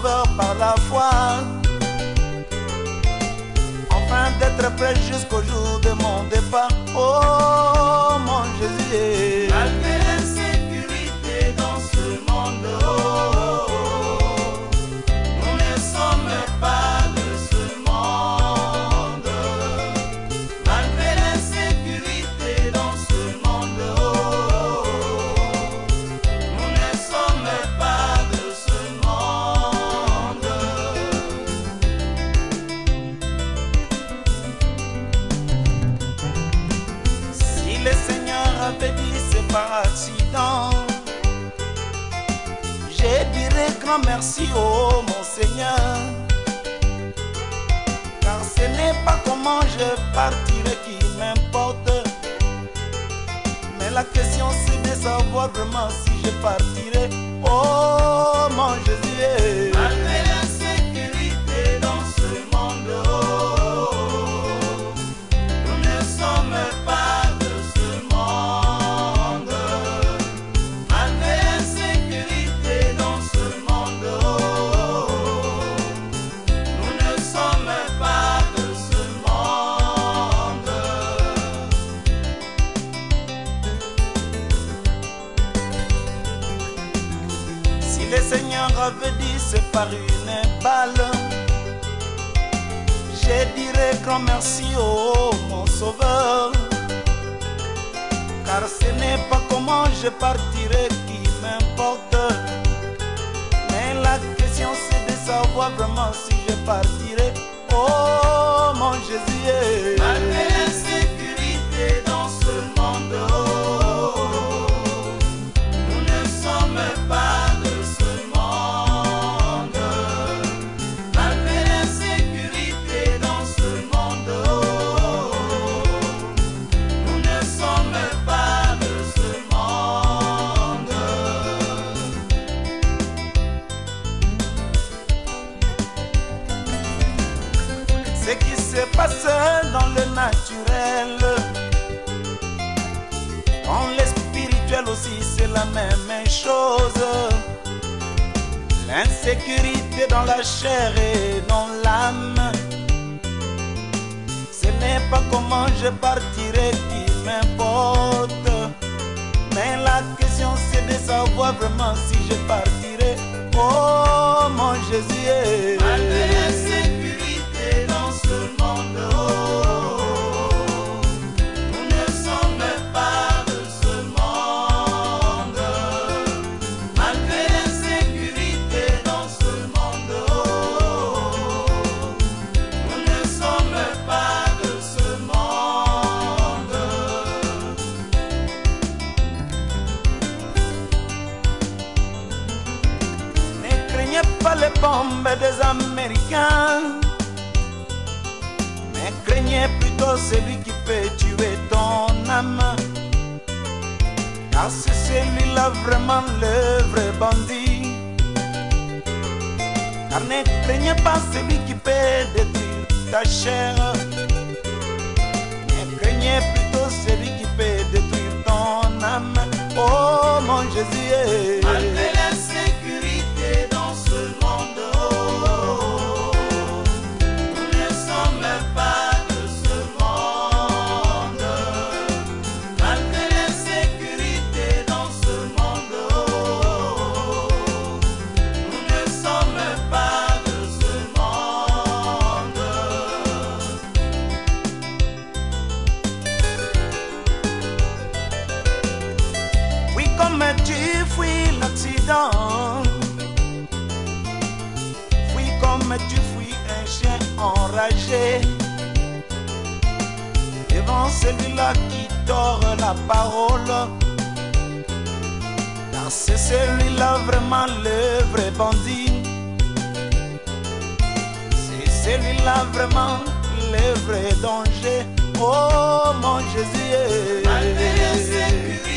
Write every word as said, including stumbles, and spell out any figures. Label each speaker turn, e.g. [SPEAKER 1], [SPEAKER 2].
[SPEAKER 1] sauveur par la foi, afin d'être prêt jusqu'au jour de mon départ. Oh mon Jésus,
[SPEAKER 2] malgré l'insécurité dans ce monde, oh, nous ne sommes pas de ce monde. Malgré l'insécurité dans ce monde, oh, nous ne sommes pas de ce monde.
[SPEAKER 1] Si le Seigneur avait dit c'est par accident, je dirais grand merci, oh mon Seigneur, car ce n'est pas comment je partirai qui m'importe, mais la question c'est de savoir vraiment si je partirai. Oh mon Jésus,
[SPEAKER 2] Malgré l'insécurité dans ce monde, oh, nous ne sommes pas de ce monde. Malgré l'insécurité dans ce monde, oh, nous ne sommes pas de ce monde.
[SPEAKER 1] si le Seigneur avait dit c'est par une balle, je dirais grand merci, oh mon sauveur, car ce n'est pas comment je partirai qui m'importe, mais la question c'est de savoir vraiment si je partirai. Oh mon Jésus,
[SPEAKER 2] Malgré l'insécurité dans ce monde, oh, nous ne sommes pas de ce monde. Malgré l'insécurité dans ce monde, oh, nous ne sommes pas de ce monde.
[SPEAKER 1] ce qui se passe dans le naturel, dans le spirituel aussi c'est la même chose. L'insécurité dans la chair et dans l'âme, ce n'est pas comment je partirai qui m'importe, mais la question c'est de savoir vraiment si je partirai. Oh mon Jésus,
[SPEAKER 2] Malgré l'insécurité dans ce monde, oh, nous ne sommes pas de ce monde. Malgré l'insécurité dans ce monde, oh, nous ne sommes pas de ce monde.
[SPEAKER 1] ne craignez pas les bombes des Américains, mais craignez plutôt celui qui peut tuer ton âme, car c'est celui-là vraiment le vrai bandit. Car ne craignez pas celui qui peut détruire ta chair, mais craignez plutôt celui qui peut détruire ton âme. Oh mon Jésus,
[SPEAKER 2] Malgré l'insécurité dans ce monde, oh, nous ne sommes pas de ce monde. Malgré l'insécurité dans ce monde, oh, nous ne sommes pas de ce monde.
[SPEAKER 1] oui, comme tu fuis l'accident, fuis comme tu fuis un chien enragé devant celui-là qui tord la parole, car c'est celui-là vraiment le vrai bandit, c'est celui-là vraiment le vrai danger. Oh mon Jésus,
[SPEAKER 2] Malgré l'insécurité